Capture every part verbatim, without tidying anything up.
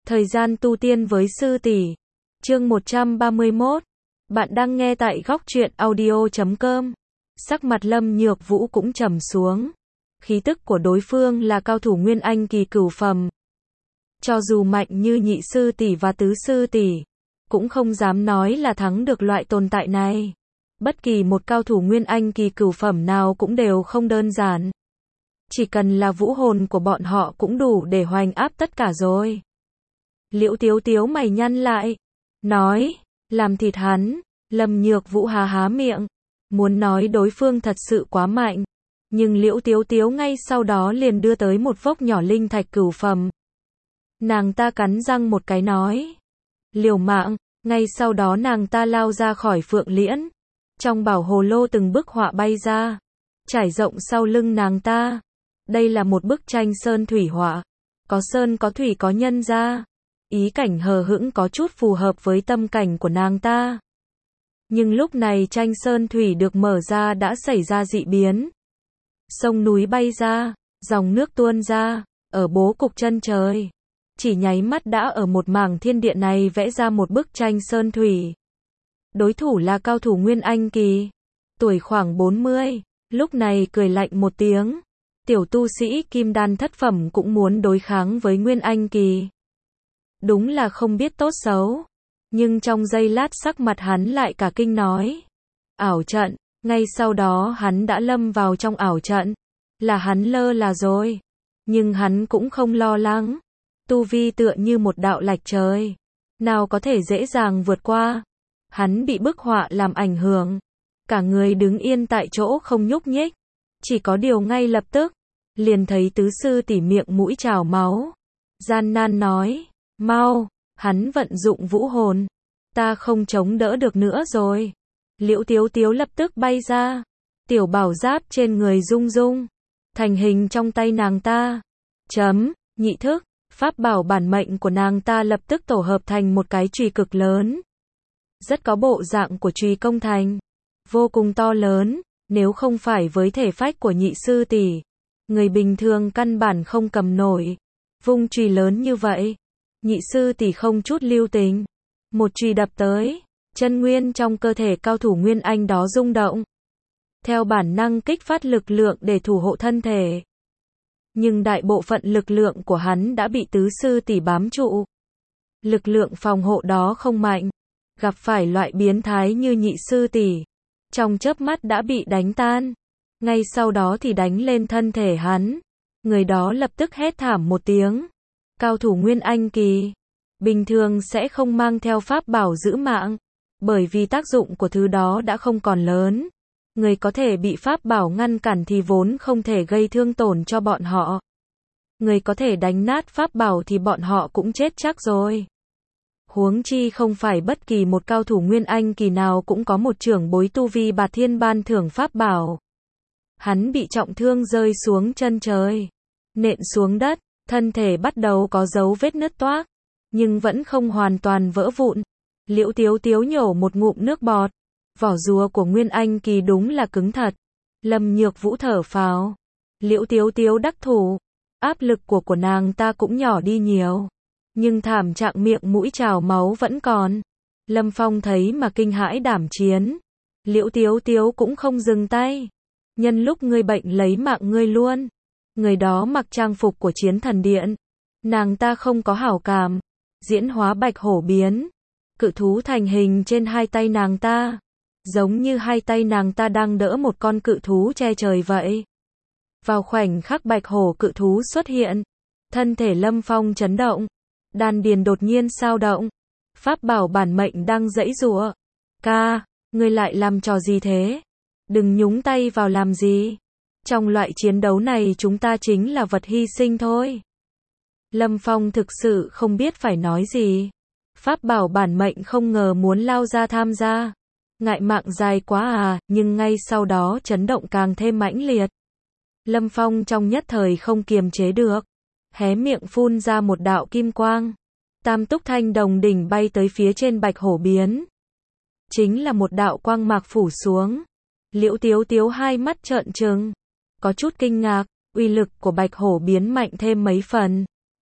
Thời gian tu tiên với sư tỷ. Chương một trăm ba mươi mốt. Bạn đang nghe tại góc truyện audio chấm com. Sắc mặt Lâm Nhược Vũ cũng trầm xuống. Khí tức của đối phương là cao thủ Nguyên Anh kỳ cửu phẩm. Cho dù mạnh như nhị sư tỷ và tứ sư tỷ, cũng không dám nói là thắng được loại tồn tại này. Bất kỳ một cao thủ Nguyên Anh kỳ cửu phẩm nào cũng đều không đơn giản. Chỉ cần là vũ hồn của bọn họ cũng đủ để hoành áp tất cả rồi. Liễu Tiếu Tiếu mày nhăn lại, nói, làm thịt hắn. Lâm Nhược Vũ há há miệng, muốn nói đối phương thật sự quá mạnh, nhưng Liễu Tiếu Tiếu ngay sau đó liền đưa tới một vốc nhỏ linh thạch cửu phẩm. Nàng ta cắn răng một cái nói, liều mạng, ngay sau đó nàng ta lao ra khỏi phượng liễn. Trong bảo hồ lô từng bức họa bay ra, trải rộng sau lưng nàng ta. Đây là một bức tranh sơn thủy họa, có sơn có thủy có nhân ra. Ý cảnh hờ hững có chút phù hợp với tâm cảnh của nàng ta. Nhưng lúc này tranh sơn thủy được mở ra đã xảy ra dị biến. Sông núi bay ra, dòng nước tuôn ra, ở bố cục chân trời. Chỉ nháy mắt đã ở một mảng thiên địa này vẽ ra một bức tranh sơn thủy. Đối thủ là cao thủ Nguyên Anh kỳ, tuổi khoảng bốn mươi, lúc này cười lạnh một tiếng. Tiểu tu sĩ kim đan thất phẩm cũng muốn đối kháng với Nguyên Anh kỳ. Đúng là không biết tốt xấu. Nhưng trong giây lát sắc mặt hắn lại cả kinh nói. Ảo trận, ngay sau đó hắn đã lâm vào trong ảo trận. Là hắn lơ là rồi. Nhưng hắn cũng không lo lắng. Tu vi tựa như một đạo lạch trời. Nào có thể dễ dàng vượt qua. Hắn bị bức họa làm ảnh hưởng. Cả người đứng yên tại chỗ không nhúc nhích. Chỉ có điều ngay lập tức, liền thấy tứ sư tỉ miệng mũi trào máu. Gian nan nói, mau, hắn vận dụng vũ hồn. Ta không chống đỡ được nữa rồi. Liễu Tiếu Tiếu lập tức bay ra. Tiểu bảo giáp trên người rung rung. Thành hình trong tay nàng ta. Chấm, nhị thức, pháp bảo bản mệnh của nàng ta lập tức tổ hợp thành một cái chùy cực lớn. Rất có bộ dạng của chùy công thành. Vô cùng to lớn, nếu không phải với thể phách của nhị sư tỷ, người bình thường căn bản không cầm nổi. Vung chùy lớn như vậy, nhị sư tỷ không chút lưu tình, một chùy đập tới, chân nguyên trong cơ thể cao thủ Nguyên Anh đó rung động. Theo bản năng kích phát lực lượng để thủ hộ thân thể. Nhưng đại bộ phận lực lượng của hắn đã bị tứ sư tỷ bám trụ. Lực lượng phòng hộ đó không mạnh, gặp phải loại biến thái như nhị sư tỷ, trong chớp mắt đã bị đánh tan. Ngay sau đó thì đánh lên thân thể hắn. Người đó lập tức hét thảm một tiếng. Cao thủ Nguyên Anh kỳ, bình thường sẽ không mang theo pháp bảo giữ mạng, bởi vì tác dụng của thứ đó đã không còn lớn. Người có thể bị pháp bảo ngăn cản thì vốn không thể gây thương tổn cho bọn họ. Người có thể đánh nát pháp bảo thì bọn họ cũng chết chắc rồi. Huống chi không phải bất kỳ một cao thủ Nguyên Anh kỳ nào cũng có một trưởng bối tu vi bạt thiên ban thưởng pháp bảo. Hắn bị trọng thương rơi xuống chân trời, nện xuống đất, thân thể bắt đầu có dấu vết nứt toác, nhưng vẫn không hoàn toàn vỡ vụn. Liễu Tiếu Tiếu nhổ một ngụm nước bọt, vỏ rùa của Nguyên Anh kỳ đúng là cứng thật. Lâm Nhược Vũ thở phào, Liễu Tiếu Tiếu đắc thủ, áp lực của của nàng ta cũng nhỏ đi nhiều, nhưng thảm trạng miệng mũi trào máu vẫn còn. Lâm Phong thấy mà kinh hãi đảm chiến. Liễu Tiếu Tiếu cũng không dừng tay. Nhân lúc ngươi bệnh lấy mạng ngươi luôn. Người đó mặc trang phục của chiến thần điện. Nàng ta không có hảo cảm. Diễn hóa bạch hổ biến. Cự thú thành hình trên hai tay nàng ta. Giống như hai tay nàng ta đang đỡ một con cự thú che trời vậy. Vào khoảnh khắc bạch hổ cự thú xuất hiện, thân thể Lâm Phong chấn động. Đan điền đột nhiên sao động. Pháp bảo bản mệnh đang giãy giụa. Ca, ngươi lại làm trò gì thế? Đừng nhúng tay vào làm gì. Trong loại chiến đấu này chúng ta chính là vật hy sinh thôi. Lâm Phong thực sự không biết phải nói gì. Pháp bảo bản mệnh không ngờ muốn lao ra tham gia. Ngại mạng dài quá à, nhưng ngay sau đó chấn động càng thêm mãnh liệt. Lâm Phong trong nhất thời không kiềm chế được. Hé miệng phun ra một đạo kim quang. Tam túc thanh đồng đỉnh bay tới phía trên bạch hổ biến. Chính là một đạo quang mạc phủ xuống. Liễu Tiếu Tiếu hai mắt trợn trừng, có chút kinh ngạc, uy lực của bạch hổ biến mạnh thêm mấy phần.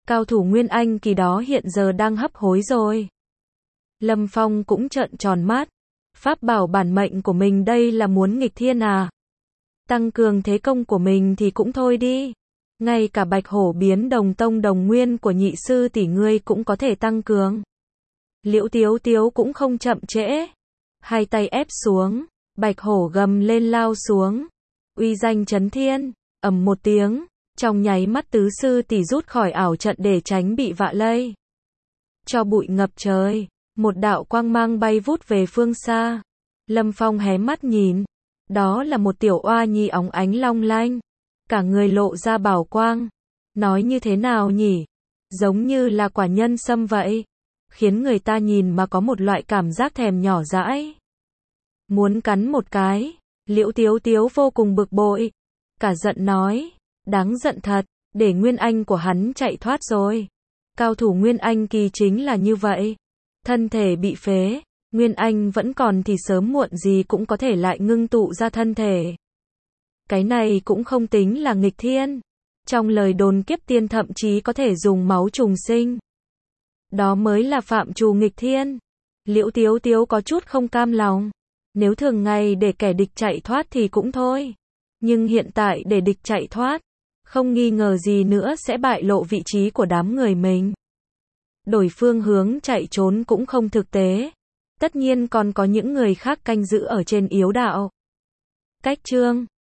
Cao thủ Nguyên Anh kỳ đó hiện giờ đang hấp hối rồi. Lâm Phong cũng trợn tròn mắt. Pháp bảo bản mệnh của mình đây là muốn nghịch thiên à? Tăng cường thế công của mình thì cũng thôi đi. Ngay cả bạch hổ biến đồng tông đồng nguyên của nhị sư tỷ ngươi cũng có thể tăng cường. Liễu Tiếu Tiếu cũng không chậm trễ. Hai tay ép xuống, bạch hổ gầm lên lao xuống. Uy danh chấn thiên, ầm một tiếng, trong nháy mắt tứ sư tỷ rút khỏi ảo trận để tránh bị vạ lây. Cho bụi ngập trời, một đạo quang mang bay vút về phương xa. Lâm Phong hé mắt nhìn, đó là một tiểu oa nhi óng ánh long lanh, cả người lộ ra bảo quang. Nói như thế nào nhỉ? Giống như là quả nhân sâm vậy, khiến người ta nhìn mà có một loại cảm giác thèm nhỏ dãi. Muốn cắn một cái. Liễu Tiếu Tiếu vô cùng bực bội, cả giận nói, đáng giận thật, để Nguyên Anh của hắn chạy thoát rồi. Cao thủ Nguyên Anh kỳ chính là như vậy, thân thể bị phế, Nguyên Anh vẫn còn thì sớm muộn gì cũng có thể lại ngưng tụ ra thân thể. Cái này cũng không tính là nghịch thiên, trong lời đồn kiếp tiên thậm chí có thể dùng máu trùng sinh. Đó mới là phạm trù nghịch thiên. Liễu Tiếu Tiếu có chút không cam lòng. Nếu thường ngày để kẻ địch chạy thoát thì cũng thôi. Nhưng hiện tại để địch chạy thoát, không nghi ngờ gì nữa sẽ bại lộ vị trí của đám người mình. Đổi phương hướng chạy trốn cũng không thực tế. Tất nhiên còn có những người khác canh giữ ở trên yếu đạo. Cách chương